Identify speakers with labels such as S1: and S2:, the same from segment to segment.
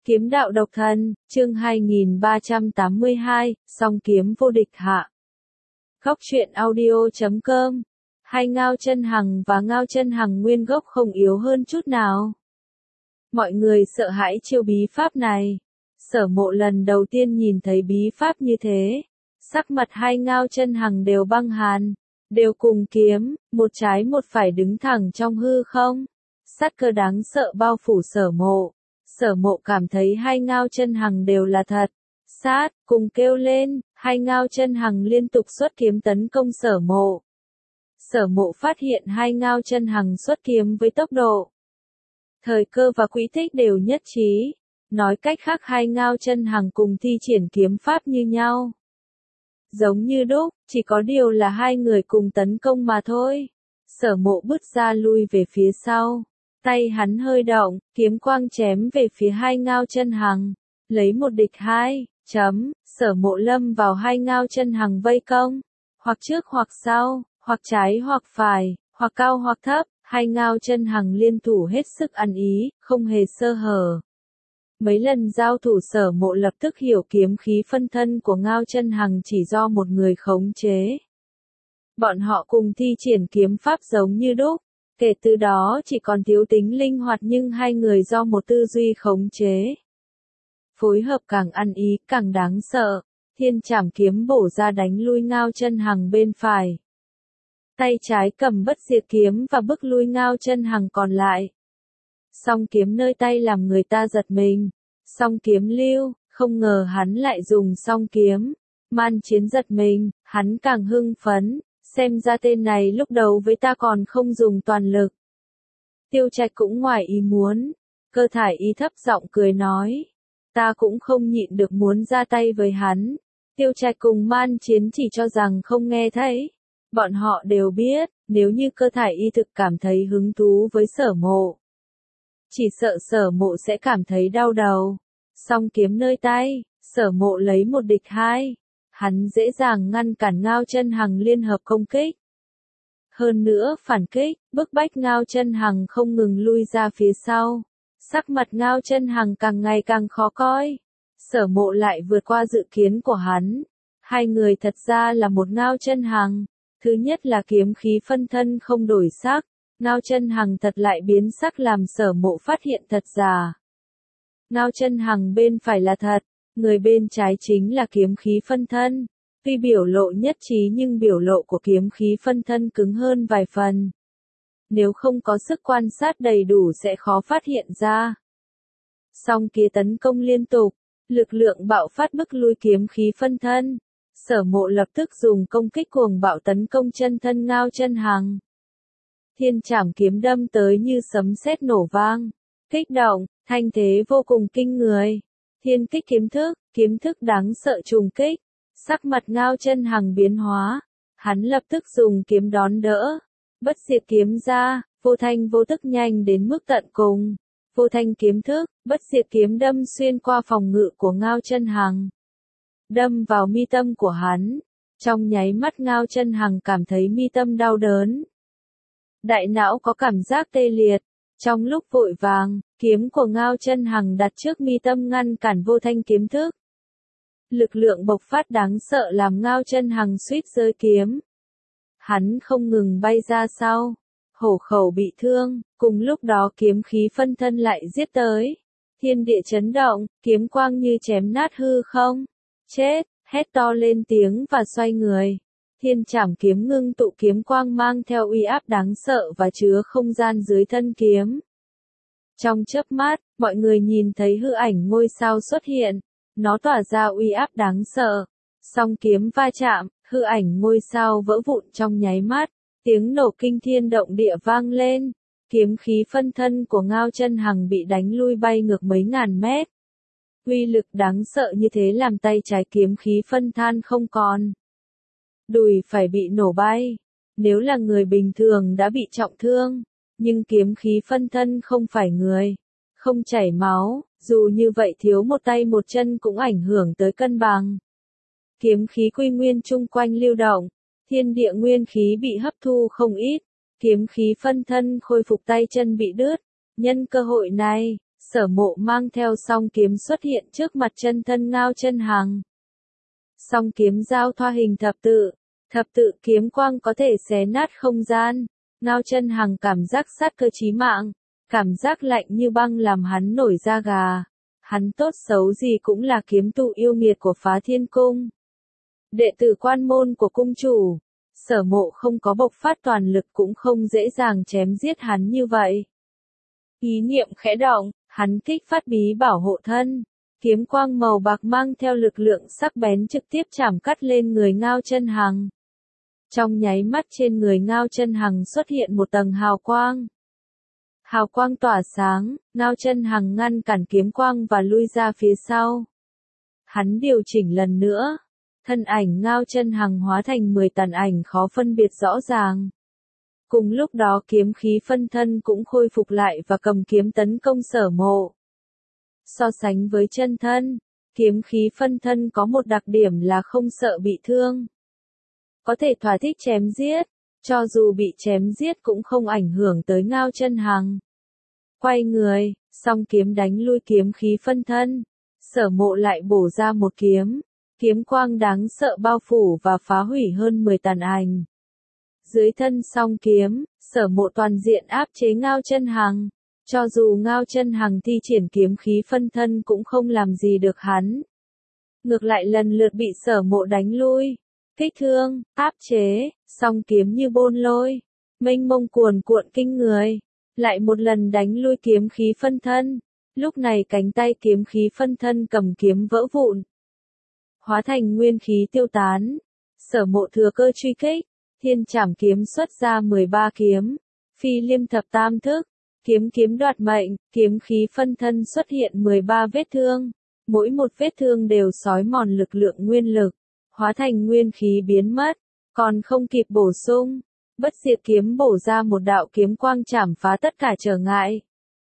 S1: Kiếm đạo độc thân, chương 2382, song kiếm vô địch hạ. Góc truyện audio.com. Hai Ngao Chân Hằng và Ngao Chân Hằng nguyên gốc không yếu hơn chút nào. Mọi người sợ hãi chiêu bí pháp này. Sở Mộ lần đầu tiên nhìn thấy bí pháp như thế. Sắc mặt hai Ngao Chân Hằng đều băng hàn, đều cùng kiếm, một trái một phải đứng thẳng trong hư không. Sát cơ đáng sợ bao phủ Sở Mộ. Sở Mộ cảm thấy hai Ngao Chân Hằng đều là thật. Sát, cùng kêu lên, hai Ngao Chân Hằng liên tục xuất kiếm tấn công Sở Mộ. Sở Mộ phát hiện hai Ngao Chân Hằng xuất kiếm với tốc độ, thời cơ và quỹ tích đều nhất trí. Nói cách khác hai Ngao Chân Hằng cùng thi triển kiếm pháp như nhau. Giống như đúc, chỉ có điều là hai người cùng tấn công mà thôi. Sở Mộ bước ra lui về phía sau. Tay hắn hơi động, kiếm quang chém về phía hai Ngao Chân Hằng. Lấy một địch hai, Sở Mộ lâm vào hai Ngao Chân Hằng vây công. Hoặc trước hoặc sau, hoặc trái hoặc phải, hoặc cao hoặc thấp, hai Ngao Chân Hằng liên thủ hết sức ăn ý, không hề sơ hở. Mấy lần giao thủ Sở Mộ lập tức hiểu kiếm khí phân thân của Ngao Chân Hằng chỉ do một người khống chế. Bọn họ cùng thi triển kiếm pháp giống như đúc. Kể từ đó chỉ còn thiếu tính linh hoạt nhưng hai người do một tư duy khống chế. Phối hợp càng ăn ý càng đáng sợ. Thiên Trảm kiếm bổ ra đánh lui Ngao Chân Hằng bên phải. Tay trái cầm Bất Diệt kiếm và bức lui Ngao Chân Hằng còn lại. Song kiếm nơi tay làm người ta giật mình. Song kiếm lưu, không ngờ hắn lại dùng song kiếm. Man Chiến giật mình, hắn càng hưng phấn. Xem ra tên này lúc đầu với ta còn không dùng toàn lực. Tiêu Trạch cũng ngoài ý muốn. Cơ Thải Y thấp giọng cười nói. Ta cũng không nhịn được muốn ra tay với hắn. Tiêu Trạch cùng Man Chiến chỉ cho rằng không nghe thấy. Bọn họ đều biết, nếu như Cơ Thải Y thực cảm thấy hứng thú với Sở Mộ. Chỉ sợ Sở Mộ sẽ cảm thấy đau đầu. Song kiếm nơi tay, Sở Mộ lấy một địch hai. Hắn dễ dàng ngăn cản Ngao Chân Hằng liên hợp công kích. Hơn nữa phản kích, bức bách Ngao Chân Hằng không ngừng lui ra phía sau. Sắc mặt Ngao Chân Hằng càng ngày càng khó coi. Sở Mộ lại vượt qua dự kiến của hắn. Hai người thật ra là một Ngao Chân Hằng. Thứ nhất là kiếm khí phân thân không đổi sắc. Ngao Chân Hằng thật lại biến sắc làm Sở Mộ phát hiện thật giả. Ngao Chân Hằng bên phải là thật. Người bên trái chính là kiếm khí phân thân. Tuy biểu lộ nhất trí nhưng biểu lộ của kiếm khí phân thân cứng hơn vài phần. Nếu không có sức quan sát đầy đủ sẽ khó phát hiện ra. Song kia tấn công liên tục, lực lượng bạo phát bức lui kiếm khí phân thân. Sở Mộ lập tức dùng công kích cuồng bạo tấn công chân thân Ngao Chân Hằng. Thiên Trảm kiếm đâm tới như sấm sét nổ vang. Kích động, thanh thế vô cùng kinh người. Thiên kích kiếm thức đáng sợ trùng kích. Sắc mặt Ngao Chân Hằng biến hóa. Hắn lập tức dùng kiếm đón đỡ. Bất Diệt kiếm ra, vô thanh vô tức nhanh đến mức tận cùng. Vô thanh kiếm thức, Bất Diệt kiếm đâm xuyên qua phòng ngự của Ngao Chân Hằng. Đâm vào mi tâm của hắn. Trong nháy mắt Ngao Chân Hằng cảm thấy mi tâm đau đớn. Đại não có cảm giác tê liệt. Trong lúc vội vàng, kiếm của Ngao Chân Hằng đặt trước mi tâm ngăn cản vô thanh kiếm thức. Lực lượng bộc phát đáng sợ làm Ngao Chân Hằng suýt rơi kiếm. Hắn không ngừng bay ra sau. Hổ khẩu bị thương, cùng lúc đó kiếm khí phân thân lại giết tới. Thiên địa chấn động, kiếm quang như chém nát hư không. Chết, hét to lên tiếng và xoay người. Thiên Trảm kiếm ngưng tụ kiếm quang mang theo uy áp đáng sợ và chứa không gian dưới thân kiếm. Trong chớp mắt, mọi người nhìn thấy hư ảnh ngôi sao xuất hiện. Nó tỏa ra uy áp đáng sợ. Song kiếm va chạm, hư ảnh ngôi sao vỡ vụn trong nháy mắt. Tiếng nổ kinh thiên động địa vang lên. Kiếm khí phân thân của Ngao Chân Hằng bị đánh lui bay ngược mấy ngàn mét. Uy lực đáng sợ như thế làm tay trái kiếm khí phân than không còn. Đùi phải bị nổ bay. Nếu là người bình thường đã bị trọng thương. Nhưng kiếm khí phân thân không phải người. Không chảy máu, dù như vậy thiếu một tay một chân cũng ảnh hưởng tới cân bằng. Kiếm khí quy nguyên chung quanh lưu động. Thiên địa nguyên khí bị hấp thu không ít. Kiếm khí phân thân khôi phục tay chân bị đứt. Nhân cơ hội này, Sở Mộ mang theo song kiếm xuất hiện trước mặt chân thân Ngao Chân Hằng. Song kiếm giao thoa hình thập tự kiếm quang có thể xé nát không gian. Ngao Chân Hằng cảm giác sát cơ chí mạng, cảm giác lạnh như băng làm hắn nổi da gà. Hắn tốt xấu gì cũng là kiếm tu yêu nghiệt của Phá Thiên Cung. Đệ tử quan môn của cung chủ, Sở Mộ không có bộc phát toàn lực cũng không dễ dàng chém giết hắn như vậy. Ý niệm khẽ động, hắn kích phát bí bảo hộ thân. Kiếm quang màu bạc mang theo lực lượng sắc bén trực tiếp chảm cắt lên người Ngao Chân Hằng. Trong nháy mắt trên người Ngao Chân Hằng xuất hiện một tầng hào quang. Hào quang tỏa sáng, Ngao Chân Hằng ngăn cản kiếm quang và lui ra phía sau. Hắn điều chỉnh lần nữa. Thân ảnh Ngao Chân Hằng hóa thành 10 tàn ảnh khó phân biệt rõ ràng. Cùng lúc đó kiếm khí phân thân cũng khôi phục lại và cầm kiếm tấn công Sở Mộ. So sánh với chân thân, kiếm khí phân thân có một đặc điểm là không sợ bị thương. Có thể thỏa thích chém giết, cho dù bị chém giết cũng không ảnh hưởng tới Ngao Chân Hằng. Quay người, song kiếm đánh lui kiếm khí phân thân. Sở Mộ lại bổ ra một kiếm. Kiếm quang đáng sợ bao phủ và phá hủy hơn 10 tàn ảnh. Dưới thân song kiếm, Sở Mộ toàn diện áp chế Ngao Chân Hằng. Cho dù Ngao Chân Hằng thi triển kiếm khí phân thân cũng không làm gì được hắn. Ngược lại lần lượt bị Sở Mộ đánh lui. Kích thương, áp chế, song kiếm như bôn lôi. Mênh mông cuồn cuộn kinh người. Lại một lần đánh lui kiếm khí phân thân. Lúc này cánh tay kiếm khí phân thân cầm kiếm vỡ vụn. Hóa thành nguyên khí tiêu tán. Sở Mộ thừa cơ truy kích. Thiên Trảm kiếm xuất ra 13 kiếm. Phi Liêm thập tam thức. Kiếm đoạt mệnh, kiếm khí phân thân xuất hiện 13 vết thương. Mỗi một vết thương đều xói mòn lực lượng nguyên lực. Hóa thành nguyên khí biến mất. Còn không kịp bổ sung. Bất diệt kiếm bổ ra một đạo kiếm quang chảm phá tất cả trở ngại.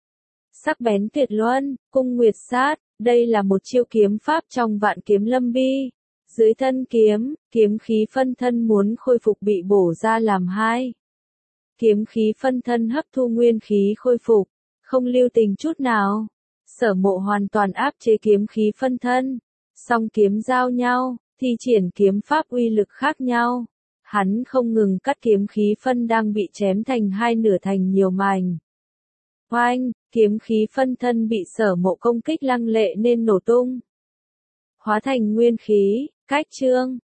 S1: Sắc bén tuyệt luân, cung nguyệt sát. Đây là một chiêu kiếm pháp trong Vạn Kiếm Lâm Bi. Dưới thân kiếm, kiếm khí phân thân muốn khôi phục bị bổ ra làm hai. Kiếm khí phân thân hấp thu nguyên khí khôi phục, không lưu tình chút nào. Sở Mộ hoàn toàn áp chế kiếm khí phân thân. Song kiếm giao nhau, thi triển kiếm pháp uy lực khác nhau. Hắn không ngừng cắt kiếm khí phân đang bị chém thành hai nửa thành nhiều mảnh. Oanh, kiếm khí phân thân bị Sở Mộ công kích lăng lệ nên nổ tung. Hóa thành nguyên khí, cách chương.